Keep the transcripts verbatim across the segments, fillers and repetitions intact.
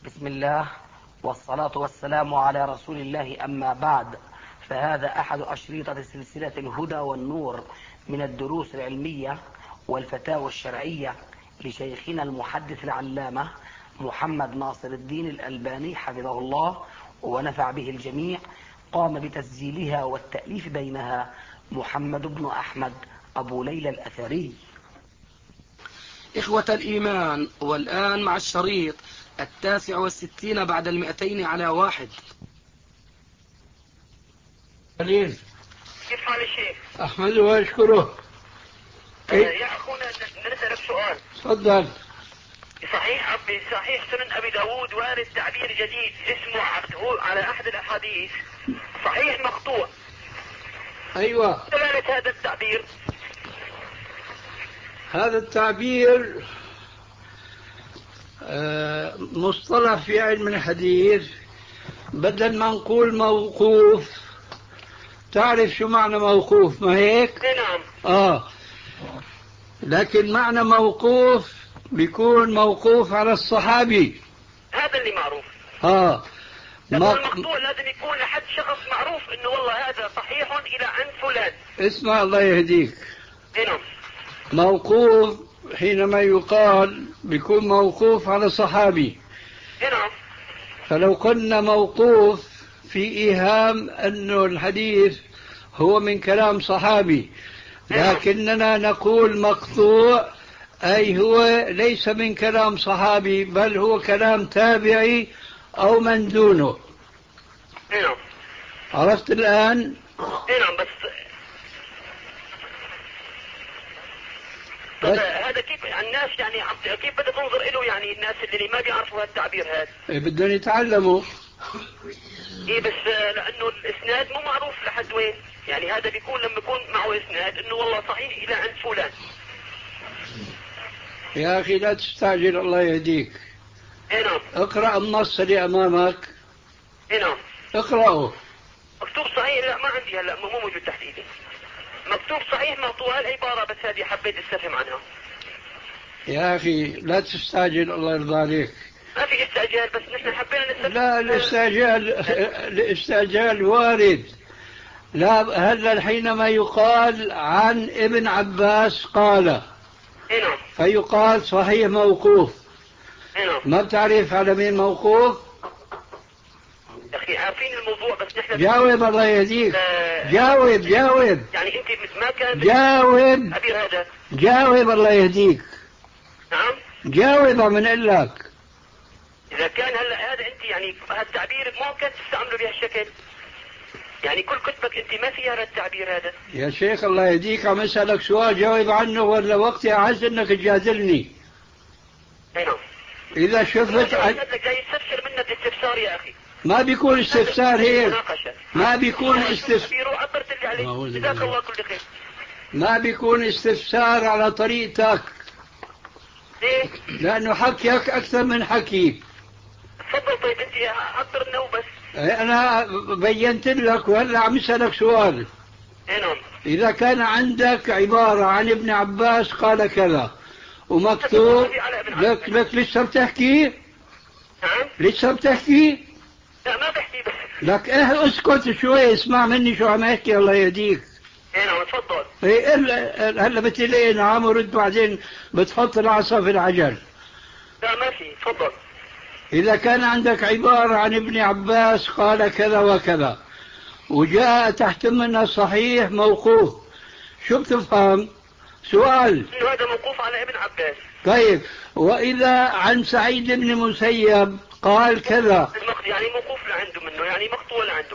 بسم الله والصلاة والسلام على رسول الله، أما بعد، فهذا أحد أشريطة سلسلة الهدى والنور من الدروس العلمية والفتاوى الشرعية لشيخنا المحدث العلامة محمد ناصر الدين الألباني حفظه الله ونفع به الجميع. قام بتسجيلها والتأليف بينها محمد بن أحمد أبو ليلى الأثري. إخوة الإيمان، والآن مع الشريط التاسع والستين بعد المئتين على واحد. خليل، كيف حال الشيخ؟ أحمده وأشكره. آه يا أخونا نسألك سؤال. تفضل. صحيح أبي صحيح سنن أبي داود وارد تعبير جديد اسمه على أحد الأحاديث صحيح مقطوع. أيوة، دلالة هذا التعبير؟ هذا التعبير آه مصطلح في علم الحديث، بدل ما نقول موقوف. تعرف شو معنى موقوف ما هيك؟ نعم. آه لكن معنى موقوف بيكون موقوف على الصحابي، هذا اللي معروف. آه لكن ما... المقطوع لازم يكون لحد شخص معروف انه والله هذا صحيح الى عن فلان. اسمع الله يهديك. نعم. موقوف حينما يقال بيكون موقوف على صحابي. نعم. فلو قلنا موقوف في إيهام أنه الحديث هو من كلام صحابي، لكننا نقول مقطوع، أي هو ليس من كلام صحابي بل هو كلام تابعي أو من دونه. نعم. عرفت الآن؟ نعم. بس طيب هذا كيف الناس يعني كيف بدها تنظر له، يعني الناس اللي ما بيعرفوا هذا التعبير هذا؟ إيه بدهم يتعلموا. ايه بس لانه الاسناد مو معروف لحد وين، يعني هذا بيكون لما يكون معه اسناد انه والله صحيح الى عند فلان. يا أخي لا تستعجل الله يهديك. ايه نعم. اقرأ النص اللي أمامك. ايه نعم. اقرأه. مكتوب صحيح؟ لا ما عندي هلا، مو موجود تحت ايدي. مكتوب صحيح مقطوع العبارة، بس هذه حبيت استفهم عنها. يا أخي لا تستعجل الله يرضى عليك. ما في استعجال، بس نحن حبينا نستفهم. لا، الاستعجال الاستعجال وارد. لا، هلا حينما يقال عن ابن عباس قال، نعم. فيقال صحيح موقوف. نعم. ما بتعرف على مين موقوف؟ يا اخي عارفين الموضوع، بس نحن جاوب الله يهديك. آه جاوب جاوب يعني انت ما كان جاوب تعبير هذا. جاوب الله يهديك. نعم. جاوب من قال لك. اذا كان هلا هذا انت يعني هذا التعبير ممكن تستعمله بهالشكل، يعني كل كتبك انت ما فيها هذا التعبير هذا. يا شيخ الله يهديك، عم اسالك سؤال جاوب عنه، ولا وقتي اعز انك تجادلني. اي نعم. اذا شفت عن... جاي يستفسر منك استفسار يا اخي. ما بيكون استفسار هيك. ما بيكون استفسار. عبرت اللي عليك، جزاك الله كل خير. ما بيكون استفسار على طريقتك. ليه؟ لانه حكيك اكثر من حكي. تفضل. طيب انت عبر لنا وبس. انا بينت لك، وهلا عم اسالك سؤال. اي نعم. اذا كان عندك عباره عن ابن عباس قال كذا ومكتوب لك لك لسه بتحكي؟ نعم. لسه بتحكي؟ لا ما بحكي بس. لك اه اسكت شوي، اسمع مني شو عم احكي الله يهديك. اي نعم تفضل. ايه هلا بتقول نعم ورد، بعدين بتحط العصا في العجل. لا ما في، تفضل. إذا كان عندك عبارة عن ابن عباس قال كذا وكذا وجاء تحت منها صحيح موقوف، شو بتفهم؟ سؤال. إنه هذا موقوف على ابن عباس. طيب، وإذا عن سعيد بن مسيب قال كذا، يعني موقوف لعنده منه، يعني مقطوع لعنده.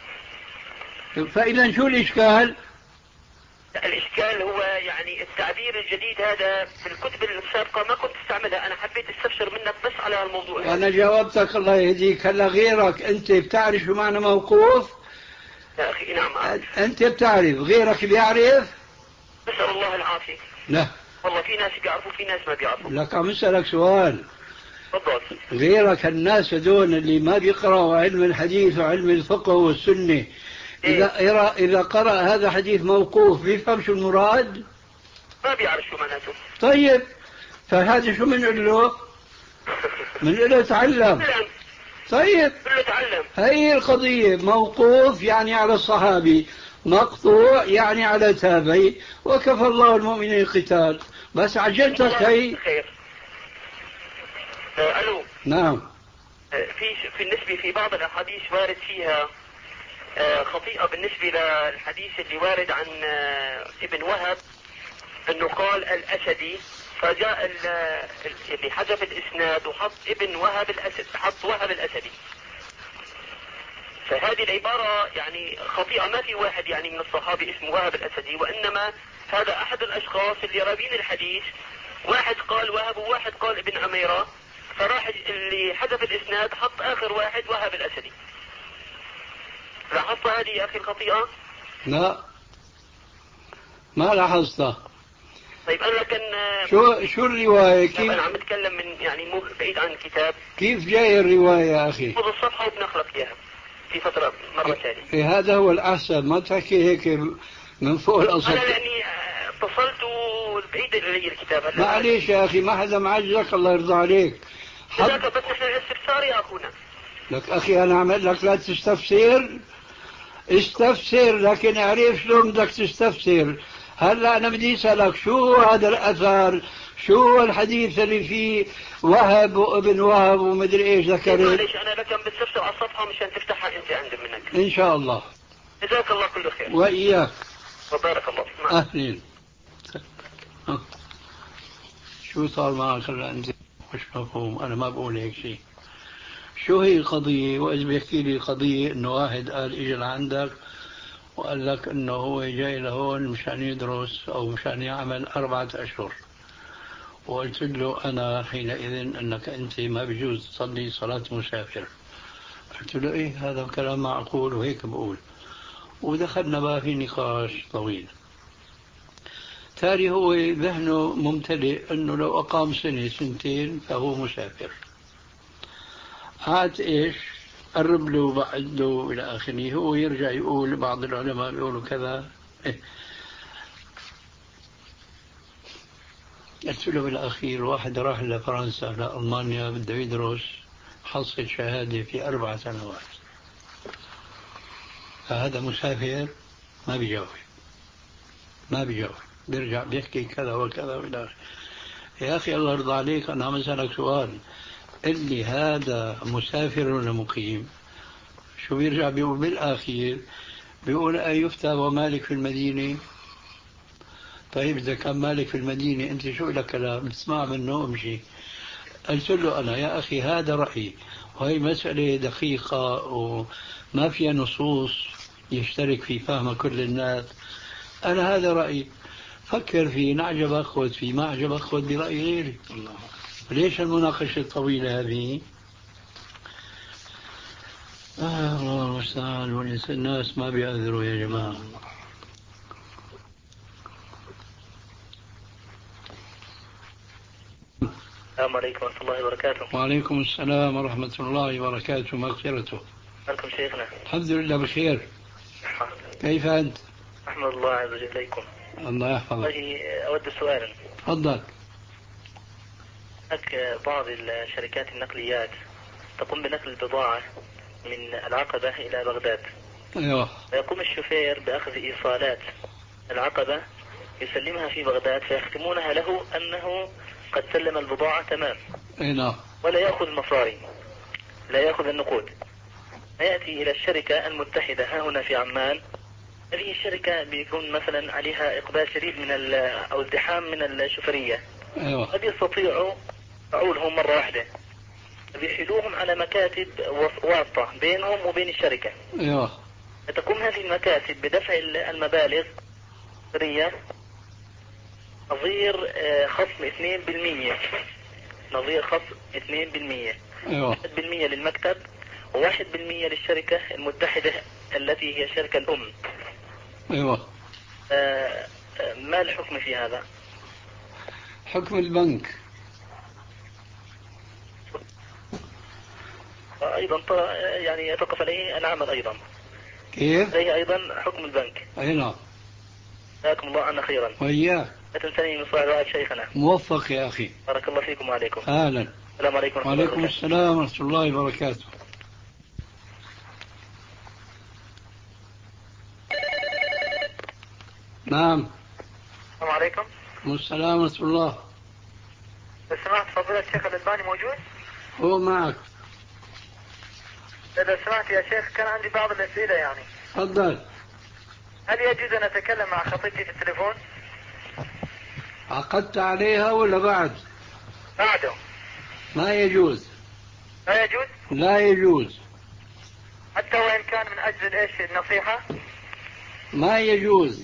فإذا شو الإشكال؟ الإشكال هو يعني التعبير الجديد هذا في الكتب السابقة ما كنت استعملها، أنا حبيت استفسر منك بس على الموضوع. وأنا جاوبتك الله يهديك. هلا غيرك أنت بتعرف شو معنى موقوف؟ يا أخي نعم أعرف. أنت بتعرف، غيرك بيعرف؟ نسأل الله العافية. لا والله في ناس بيعرفوا في ناس ما بيعرفوا. لك عم اسألك سؤال. تفضل. غيرك الناس هذول اللي ما بيقرأوا علم الحديث وعلم الفقه والسنة، إذا إيه؟ إذا قرأ هذا حديث موقوف بيفهم شو المراد؟ ما بيعرف شو معناته. طيب، فهذا شو بنقول له؟ من إلى تعلم. طيب كله تعلم. هي القضية، موقوف يعني على الصحابي، مقطوع يعني على تابعي، وكفى الله المؤمنين القتال. بس عجلتك هي. خير. آه الو. نعم. آه في في النسبة في بعض الاحاديث وارد فيها آه خطيئة بالنسبة للحديث اللي وارد عن آه ابن وهب انه قال الاسدي، فجاء اللي حذف الاسناد وحط ابن وهب الاسد، حط وهب الاسدي. فهذه العبارة يعني خطيئة، ما في واحد يعني من الصحابة اسمه وهب الاسدي، وانما هذا احد الاشخاص اللي راوين الحديث، واحد قال وهب وواحد قال ابن عميرة، فراح اللي حذف الاسناد حط اخر واحد وهب الاسدي. لاحظت هذه يا اخي الخطيئة؟ لا ما لاحظتها. طيب انا كان شو شو الرواية؟ كيف انا عم بتكلم من يعني مو بعيد عن الكتاب. كيف جاي الرواية يا اخي؟ خذ الصفحة وبنخلق اياها في فترة مرة ثانية. إيه هذا هو الأحسن، ما تحكي هيك من فوق الأسطح. أنا يعني اتصلت بعيد علي الكتاب. معليش يا أخي، ما حدا معجلك، الله يرضى عليك. حد... بس نحن استفسار يا أخونا. لك أخي أنا عمل لك لا تستفسر، استفسر، لكن اعرف شلون بدك تستفسر. هلا أنا بدي أسألك شو هذا الأثر، شو الحديث اللي فيه وهب وابن وهب ومدري إيش ذكرت؟ معليش أنا لك بستفسر على الصفحة مشان تفتحها أنت عند منك. إن شاء الله. جزاك الله كل خير. وإياك. وبارك الله فيك. أهلين. شو صار معك هلا أنت؟ مش مفهوم، أنا ما بقول هيك شيء. شو هي القضية؟ وإذا بيحكي لي القضية إنه واحد قال إجا لعندك وقال لك إنه هو جاي لهون مشان يدرس أو مشان يعمل أربعة أشهر، وقلت له أنا حينئذ أنك أنت ما بيجوز تصلي صلاة مسافر. قلت له إيه هذا كلام معقول وهيك بقول، ودخلنا بقى في نقاش طويل. تالي هو ذهنه ممتلئ أنه لو أقام سنة سنتين فهو مسافر. عاد إيش قرب له بعد له إلى آخره، هو يرجع يقول بعض العلماء بيقولوا كذا. إيه. قلت له بالأخير واحد راح لفرنسا لألمانيا بده يدرس، حصل شهادة في أربع سنوات، فهذا مسافر؟ ما بيجاوب ما بيجاوب بيرجع بيحكي كذا وكذا وإلى آخره. يا أخي الله يرضى عليك، أنا عم أسألك سؤال، اللي هذا مسافر ولا مقيم؟ شو بيرجع بيقول بالأخير؟ بيقول أن يفتى ومالك في المدينة. طيب إذا كان مالك في المدينة أنت شو لك كلام تسمع منه امشي. قلت له أنا يا أخي هذا رأيي، وهي مسألة دقيقة وما فيها نصوص يشترك في فهم كل الناس. أنا هذا رأيي، فكر فيه، نعجبك خذ فيه، ما عجبك خذ برأي غيري. ليش المناقشة الطويلة هذه؟ آه الله المستعان، والناس ما بيعذروا يا جماعة. السلام عليكم ورحمة الله وبركاته. وعليكم السلام ورحمة الله وبركاته مغفرته. عليكم شيخنا. الحمد لله بخير. كيف أنت؟ أحمد الله عز وجل إليكم. الله يحفظك. أود سؤالا. تفضل. هناك بعض الشركات النقليات تقوم بنقل البضاعة من العقبة إلى بغداد. أيوه. ويقوم الشوفير بأخذ إيصالات العقبة يسلمها في بغداد، فيختمونها له أنه قد سلم البضاعة تمام. أي نعم. ولا يأخذ المصاري، لا يأخذ النقود. يأتي إلى الشركة المتحدة ها هنا في عمان. هذه الشركة بيكون مثلا عليها إقبال شديد من أو ازدحام من الشوفرية. أيوه. قد يستطيعوا فعولهم مرة واحدة، بيحيلوهم على مكاتب واسطة بينهم وبين الشركة. أيوه. تقوم هذه المكاتب بدفع المبالغ الشوفرية نظير خصم اثنين بالمئة، نظير خصم اثنين بالمئة. أيوه. واحد بالمئة للمكتب وواحد بالمئة للشركة المتحدة التي هي الشركة الأم. أيوه. آه ما الحكم في هذا؟ حكم البنك. أيضا يعني يتوقف عليه العمل أيضا. كيف؟ عليه أيضا حكم البنك. أي نعم. جزاكم الله عنا خيرا. وإياك. لا تنسني من صالح دعاء شيخنا. موفق يا أخي. بارك الله فيكم وعليكم. أهلا. السلام عليكم ورحمة الله وعليكم السلام ورحمة الله وبركاته. نعم. السلام عليكم. السلام ورحمة الله. لو سمحت فضيلة الشيخ الألباني موجود؟ هو معك. لو سمحت يا شيخ كان عندي بعض الأسئلة يعني. تفضل. هل يجوز أن أتكلم مع خطيبتي في التليفون؟ عقدت عليها ولا بعد؟ بعده. ما يجوز. لا يجوز؟ لا يجوز. حتى وإن كان من أجل إيش النصيحة؟ ما يجوز.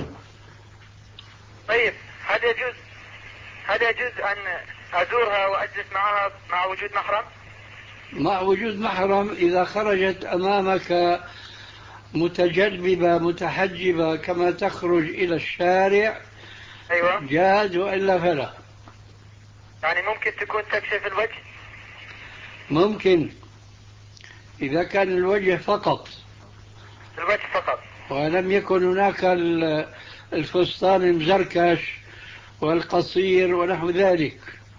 طيب هل يجوز هل يجوز أن أزورها وأجلس معها مع وجود محرم؟ مع وجود محرم إذا خرجت أمامك متجلبة متحجبة كما تخرج إلى الشارع أيوة. جاز، وإلا فلا. يعني ممكن تكون تكشف الوجه؟ ممكن إذا كان الوجه فقط، الوجه فقط، ولم يكن هناك الفستان المزركش والقصير ونحو ذلك.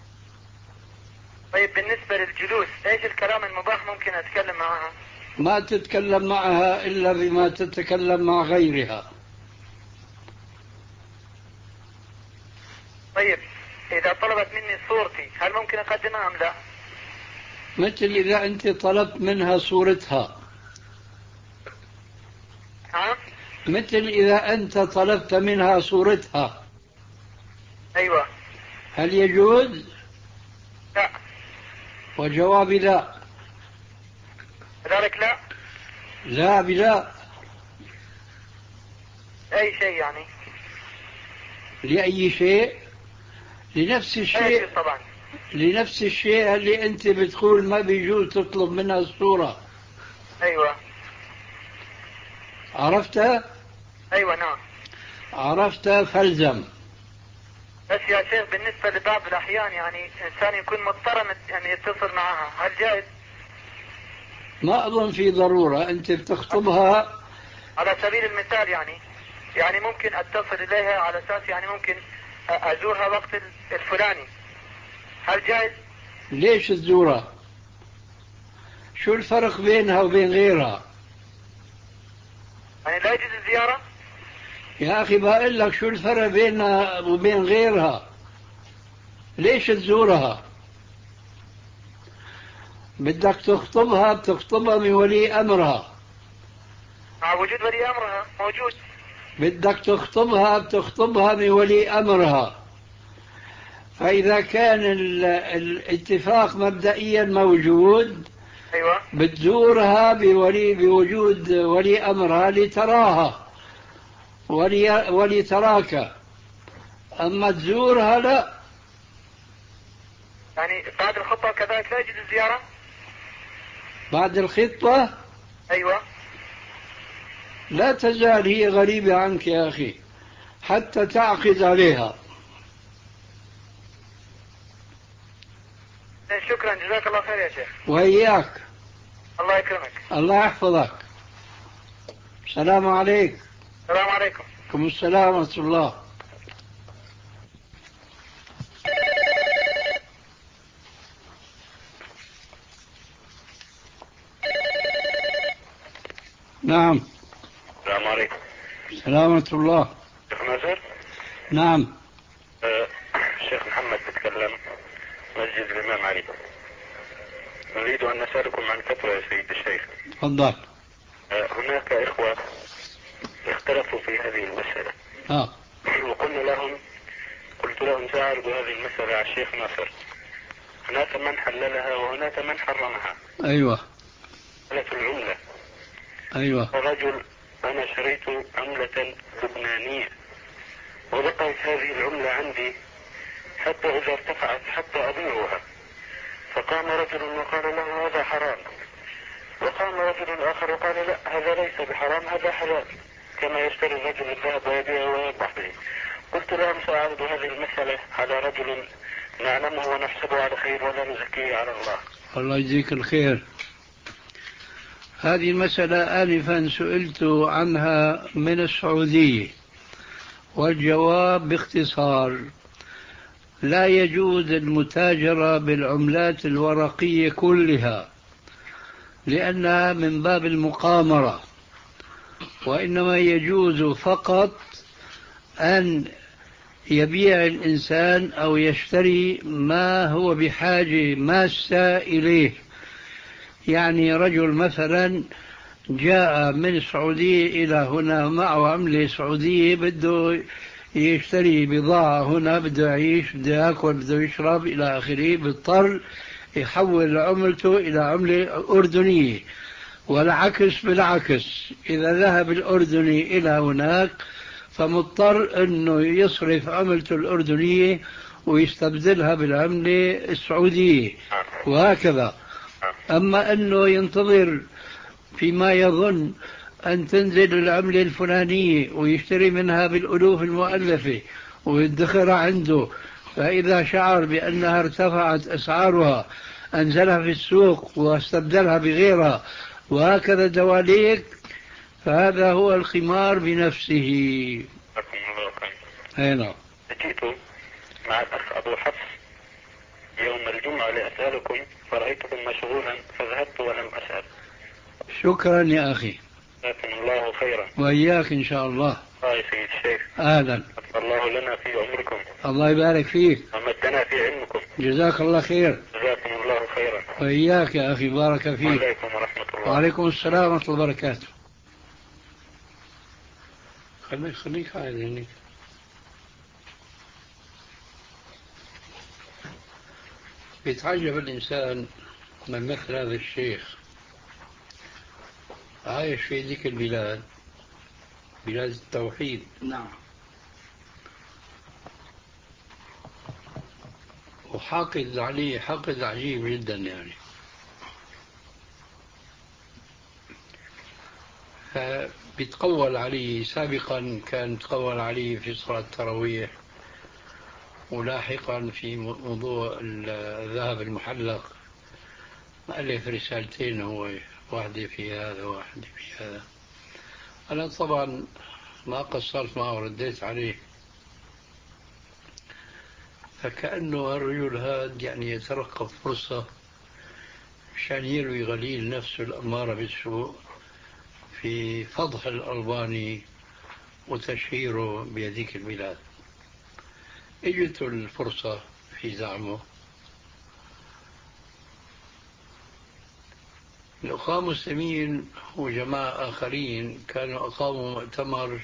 طيب بالنسبة للجلوس ايش الكلام المباح ممكن اتكلم معها؟ ما تتكلم معها إلا بما تتكلم مع غيرها. طيب إذا طلبت مني صورتي هل ممكن أقدمها أم لا؟ مثل إذا أنت طلبت منها صورتها. ها؟ مثل إذا أنت طلبت منها صورتها. أيوة. هل يجوز؟ لا. وجوابي لا. ذلك لا؟ لا بلا. أي شيء يعني؟ لأي شيء؟ لنفس الشيء طبعا. لنفس الشيء اللي أنت بتقول ما بيجوز تطلب منها الصورة. أيوة. عرفتها؟ أيوة نعم. عرفت فالزم. بس يا شيخ بالنسبة لبعض الأحيان يعني إنسان يكون مضطر أن يتصل معها هل جائز؟ ما أظن في ضرورة. أنت بتخطبها على سبيل المثال يعني يعني ممكن أتصل إليها على أساس يعني ممكن أزورها وقت الفلاني، هل جائز؟ ليش تزورها؟ شو الفرق بينها وبين غيرها؟ يعني لا يجوز الزيارة؟ يا أخي بقول لك شو الفرق بينها وبين غيرها؟ ليش تزورها؟ بدك تخطبها بتخطبها من ولي أمرها. مع وجود ولي أمرها موجود. بدك تخطبها بتخطبها من ولي أمرها. فإذا كان الاتفاق مبدئيا موجود، أيوة. بتزورها بولي بوجود ولي أمرها لتراها ولي ولتراك. أما تزورها لا. يعني بعد الخطبة كذلك لا يجوز الزيارة؟ بعد الخطبة؟ أيوة. لا تزال هي غريبة عنك يا أخي حتى تعقد عليها. شكرا جزاك الله خير يا شيخ. وإياك. الله يكرمك. الله يحفظك. السلام عليكم. السلام عليكم. وعليكم السلام ورحمة الله. نعم. السلام عليكم. السلام ورحمة الله. شيخ ناصر. نعم. أه الشيخ محمد بتكلم، مسجد الإمام علي. نريد أن نسألكم عن فتوى يا سيد الشيخ. تفضل. أه هناك إخوة اختلفوا في هذه المسألة. آه. وقلنا لهم قلت لهم سأعرض هذه المسألة على الشيخ ناصر. هناك من حللها وهناك من حرمها. أيوة. مسألة العملة. أيوة. الرجل أنا شريت عملة لبنانية وبقيت هذه العملة عندي حتى إذا ارتفعت حتى أبيعها، فقام رجل وقال له هذا حرام، وقام رجل آخر وقال لا هذا ليس بحرام هذا حلال، كما يشتري الرجل الذهب ويبيعه ويربح به. قلت لهم سأعرض هذه المسألة على رجل نعلمه ونحسبه على خير ولا نزكيه على الله. الله يجزيك الخير. هذه المسألة آنفا سئلت عنها من السعودية، والجواب باختصار لا يجوز المتاجرة بالعملات الورقية كلها لأنها من باب المقامرة، وإنما يجوز فقط أن يبيع الإنسان أو يشتري ما هو بحاجة ماسة إليه. يعني رجل مثلا جاء من السعودية إلى هنا معه عملة سعودية، بده يشتري بضاعة هنا، بده يعيش، بده يأكل، بده يشرب إلى آخره، بيضطر يحول عملته إلى عملة أردنية، والعكس بالعكس، إذا ذهب الأردني إلى هناك فمضطر أنه يصرف عملته الأردنية ويستبدلها بالعملة السعودية، وهكذا. أما أنه ينتظر فيما يظن أن تنزل العملة الفلانية ويشتري منها بالألوف المؤلفة ويدخرها عنده، فإذا شعر بأنها ارتفعت أسعارها أنزلها في السوق واستبدلها بغيرها، وهكذا دواليك، فهذا هو الخمار بنفسه. هنا جئت مع الأخ أبو حفص يوم الجمعة لأسألكم فرأيتكم مشغولا فذهبت ولم أسأل. شكرا يا أخي، جزاكم الله خيرا. وإياك إن شاء الله. الله يا سيد الشيخ. أهلا. الله لنا في عمركم. الله يبارك فيك. ومدنا في علمكم. جزاك الله خير. جزاكم الله خيرا. وإياك يا أخي، بارك فيك. وعليكم ورحمة الله. وعليكم السلام ورحمة الله وبركاته. خليك خليك عادي هنيك. بيتعجب الإنسان من مثل هذا الشيخ عايش في ذيك البلاد، بلاد التوحيد. نعم. وحاقد عليه حقد عجيب جدا يعني. فبيتقول عليه، سابقا كان يتقول عليه في صلاة التراويح، ولاحقا في موضوع الذهب المحلق مؤلف رسالتين، هو واحدة في هذا وواحدة في هذا. أنا طبعا ما قصرت معه ورديت عليه، فكأنه الرجل هذا يعني يترقب فرصة مشان يروي غليل نفسه الأمارة بالسوء في فضح الألباني وتشهيره بهذيك البلاد. اجت الفرصة في زعمه. الأخوة المسلمين وجماعة آخرين كانوا أقاموا مؤتمر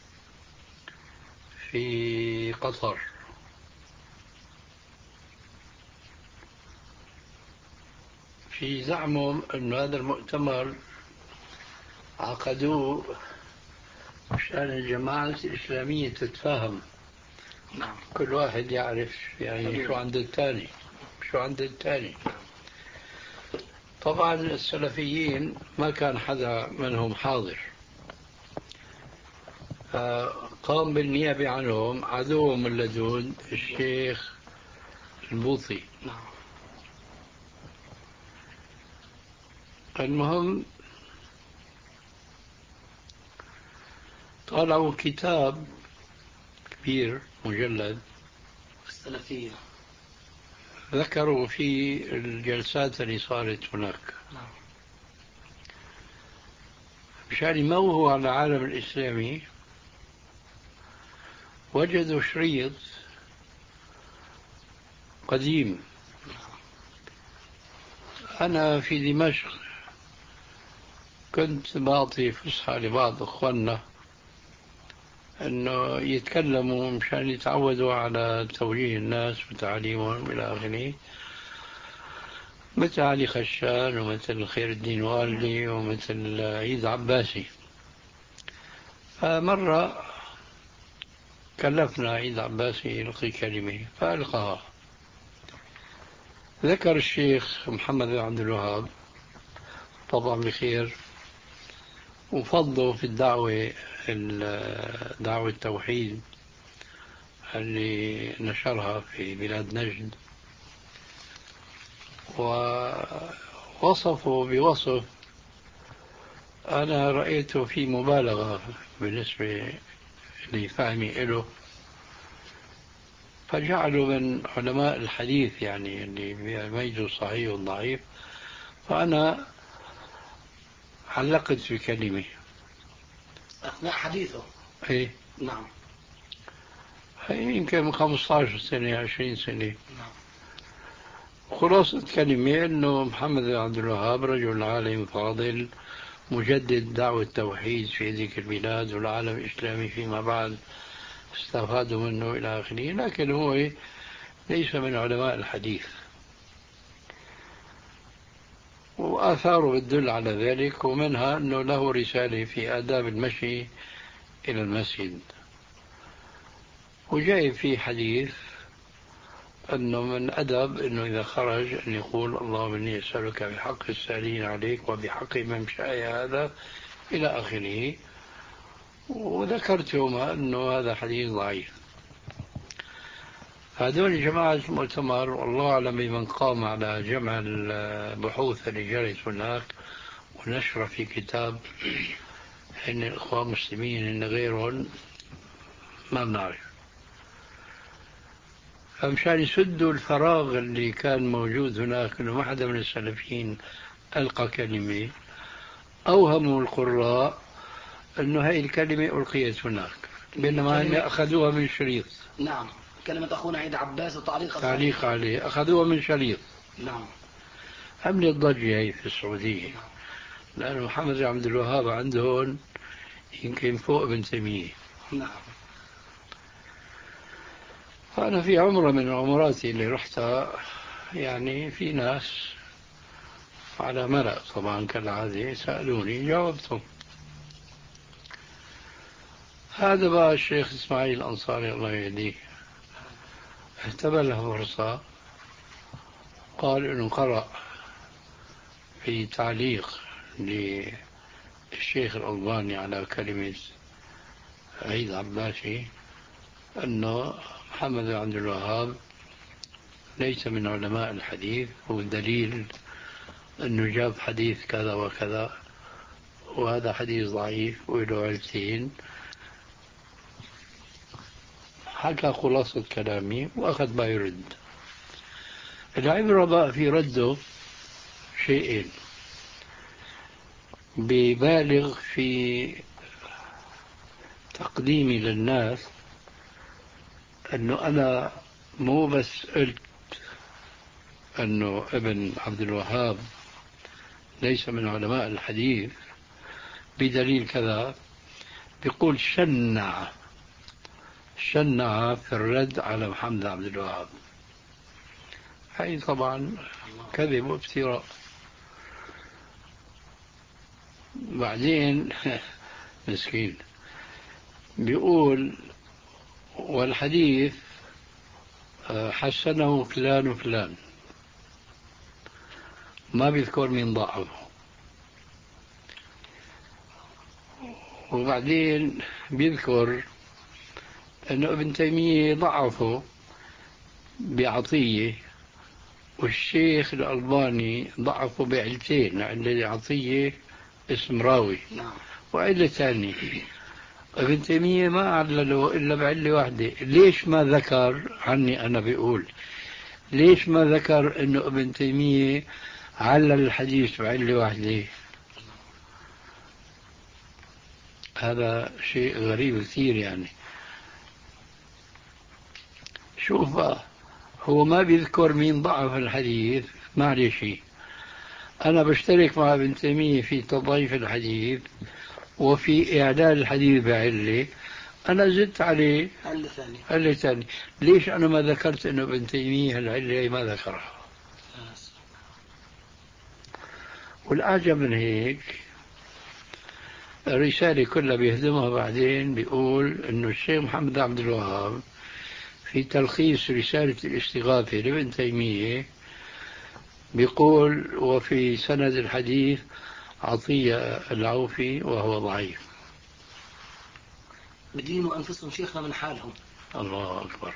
في قطر، في زعمهم أن هذا المؤتمر عقدوه مشان الجماعة الإسلامية تتفاهم. نعم. كل واحد يعرف يعني شو عند الثاني، شو عند الثاني. طبعا السلفيين ما كان حدا منهم حاضر، قام بالنيابة عنهم عدوهم اللدود الشيخ البوطي. نعم. المهم طلعوا كتاب كبير مجلد السلفية، ذكروا فيه الجلسات اللي صارت هناك. نعم. مشان يموهوا على العالم الإسلامي وجدوا شريط قديم. أنا في دمشق كنت بعطي فسحة لبعض أخواننا أنه يتكلموا مشان يتعودوا على توجيه الناس وتعليمهم إلى آخره، مثل علي خشان ومثل خير الدين والدي ومثل عيد عباسي. فمرة كلفنا عيد عباسي يلقي كلمة فألقاها. ذكر الشيخ محمد بن عبد الوهاب طبعا بخير، وفضلوا في الدعوة دعوة التوحيد اللي نشرها في بلاد نجد، ووصفوا بوصف أنا رأيته في مبالغة بالنسبة لفهمي له. فجعلوا من علماء الحديث يعني اللي بيميزوا الصحيح والضعيف. فأنا علقت بكلمة أثناء حديثه. إيه نعم. يمكن من خمسة عشر سنة عشرين سنة. نعم. خلاصة كلمة أنه محمد بن عبد الوهاب رجل عالم فاضل مجدد دعوة التوحيد في ذيك البلاد والعالم الإسلامي فيما بعد استفادوا منه إلى آخره، لكن هو ليس من علماء الحديث. وآثاره بتدل على ذلك، ومنها أنه له رسالة في آداب المشي إلى المسجد، وجاي في حديث أنه من أدب أنه إذا خرج أن يقول اللهم إني أسألك بحق السائلين عليك وبحق ممشاي هذا إلى آخره. وذكرت يومها أنه هذا حديث ضعيف. هذول جماعة المؤتمر والله أعلم بمن قام على جمع البحوث اللي جرت هناك ونشر في كتاب إن الإخوان المسلمين إن غيرهم ما بنعرف. فمشان يسدوا الفراغ اللي كان موجود هناك إنه ما حدا من السلفيين ألقى كلمة، أوهموا القراء إنه هاي الكلمة ألقيت هناك، بينما هم أخذوها من شريط. نعم. كلمة أخونا عيد عباس وتعليق تعليق عليه أخذوها من شريط. نعم. عملت ضجة هي في السعودية. نعم. لأن محمد بن عبد الوهاب عندهم يمكن فوق ابن تيمية. نعم. فأنا في عمرة من عمراتي اللي رحتها يعني في ناس على ملأ طبعا كالعادة سألوني جاوبتهم. هذا بقى الشيخ إسماعيل الأنصاري الله يهديه اهتبل له فرصة، قال إنه قرأ في تعليق للشيخ الألباني على كلمة عيد عباسي أنه محمد بن عبد الوهاب ليس من علماء الحديث، والدليل أنه جاب حديث كذا وكذا وهذا حديث ضعيف وله علتين. حكى خلاصة كلامي وأخذ ما يرد. العبرة بقى في رده شيئين: ببالغ في تقديمي للناس أنه أنا مو بس قلت أنه ابن عبد الوهاب ليس من علماء الحديث بدليل كذا، بيقول شنع شنع في الرد على محمد عبد الوهاب. هاي طبعا كذب وافتراء. بعدين مسكين بيقول والحديث حسنه فلان وفلان، ما بيذكر مين ضعفه. وبعدين بيذكر أنه ابن تيمية ضعفه بعطية، والشيخ الألباني ضعفه بعلتين: علة عطية اسم راوي، وعلة ثانية. ابن تيمية ما علله إلا بعلة واحدة. ليش ما ذكر عني أنا بيقول ليش ما ذكر أنه ابن تيمية علل الحديث بعلة واحدة؟ هذا شيء غريب كثير. يعني شوف بقى، هو ما بيذكر مين ضعف الحديث، معلش أنا بشترك مع ابن تيمية في تضعيف الحديث وفي إعلال الحديث بعلة، أنا زدت عليه علة ثانية. علة ثانية. ليش أنا ما ذكرت أنه ابن تيمية العلة ما ذكرها؟ والأعجب من هيك الرسالة كلها بيهدمها بعدين، بيقول أنه الشيخ محمد عبد الوهاب في تلخيص رسالة الاستغاثة لابن تيمية بيقول وفي سند الحديث عطية العوفي وهو ضعيف. بدينوا أنفسهم شيخنا من حالهم. الله أكبر.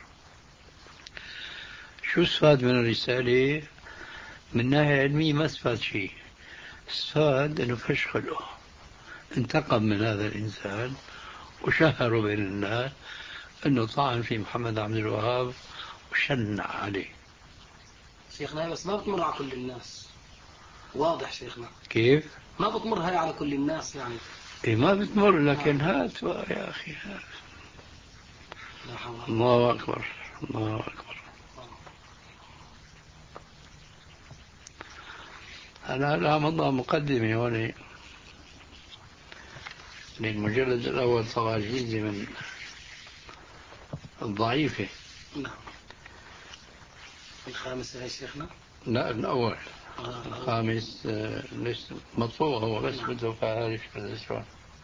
شو استفاد من الرسالة؟ من ناحية علمية ما استفاد شيء. استفاد أنه فش خلقه، انتقم من هذا الإنسان وشهروا بين الناس أنه طعن في محمد عبد الوهاب وشنع عليه. شيخنا بس ما بتمر على كل الناس، واضح شيخنا. كيف؟ ما بتمر هاي على كل الناس يعني. إيه ما بتمر، لكن هات يا أخي هات. الله أكبر الله أكبر. أنا لا مضى مقدمة هون للمجلد الأول طبعا جيزي من الضعيفة. نعم. الخامس يا شيخنا؟ لا الأول. آه. الخامس ليش مطبوع هو بس نعم. بده فعارف كذا شلون.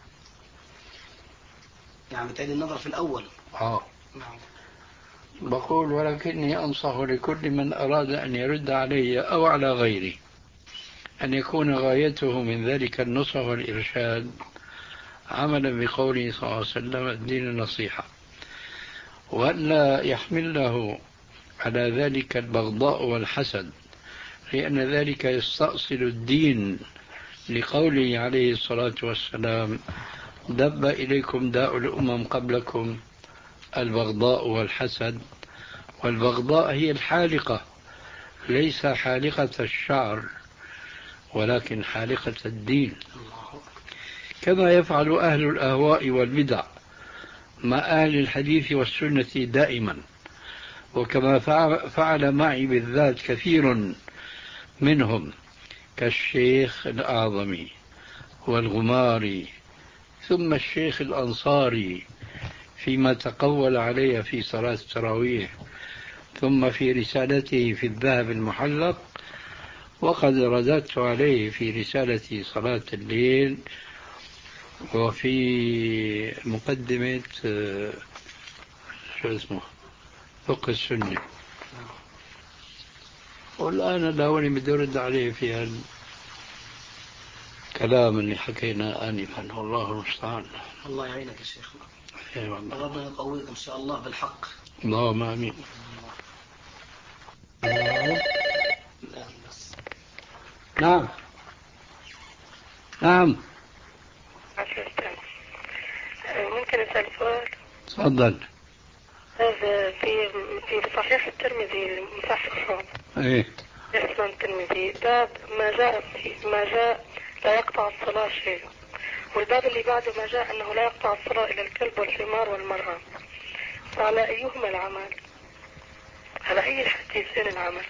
يعني بتعيد النظر في الأول. آه. نعم. بقول ولكني أنصح لكل من أراد أن يرد علي أو على غيري أن يكون غايته من ذلك النصح والإرشاد عملا بقوله صلى الله عليه وسلم الدين النصيحة، وألا يحمل له على ذلك البغضاء والحسد، لأن ذلك يستأصل الدين، لقوله عليه الصلاة والسلام دب إليكم داء الأمم قبلكم البغضاء والحسد. والبغضاء هي الحالقة، ليس حالقة الشعر ولكن حالقة الدين، كما يفعل أهل الأهواء والبدع مع أهل الحديث والسنة دائما، وكما فعل معي بالذات كثير منهم كالشيخ الأعظمي والغماري ثم الشيخ الأنصاري فيما تقول علي في صلاة التراويح، ثم في رسالته في الذهب المحلق، وقد رددت عليه في رسالة صلاة الليل وفي مقدمة شو اسمه فقه السنة. والآن داوني بدي أرد عليه في الكلام اللي حكينا آنفا، والله المستعان. الله يعينك يا شيخنا. اي والله. ربنا يقويك إن شاء الله بالحق. اللهم آمين. نعم نعم. ممكن أسأل سؤال؟ تفضل. هذا في في صحيح الترمذي المصحح ايه اسم الترمذي باب ما جاء في ما جاء لا يقطع الصلاة شيء، والباب اللي بعده ما جاء أنه لا يقطع الصلاة إلى الكلب والحمار والمرأة، فعلى أيهما العمل؟ على أي الحديثين العمل؟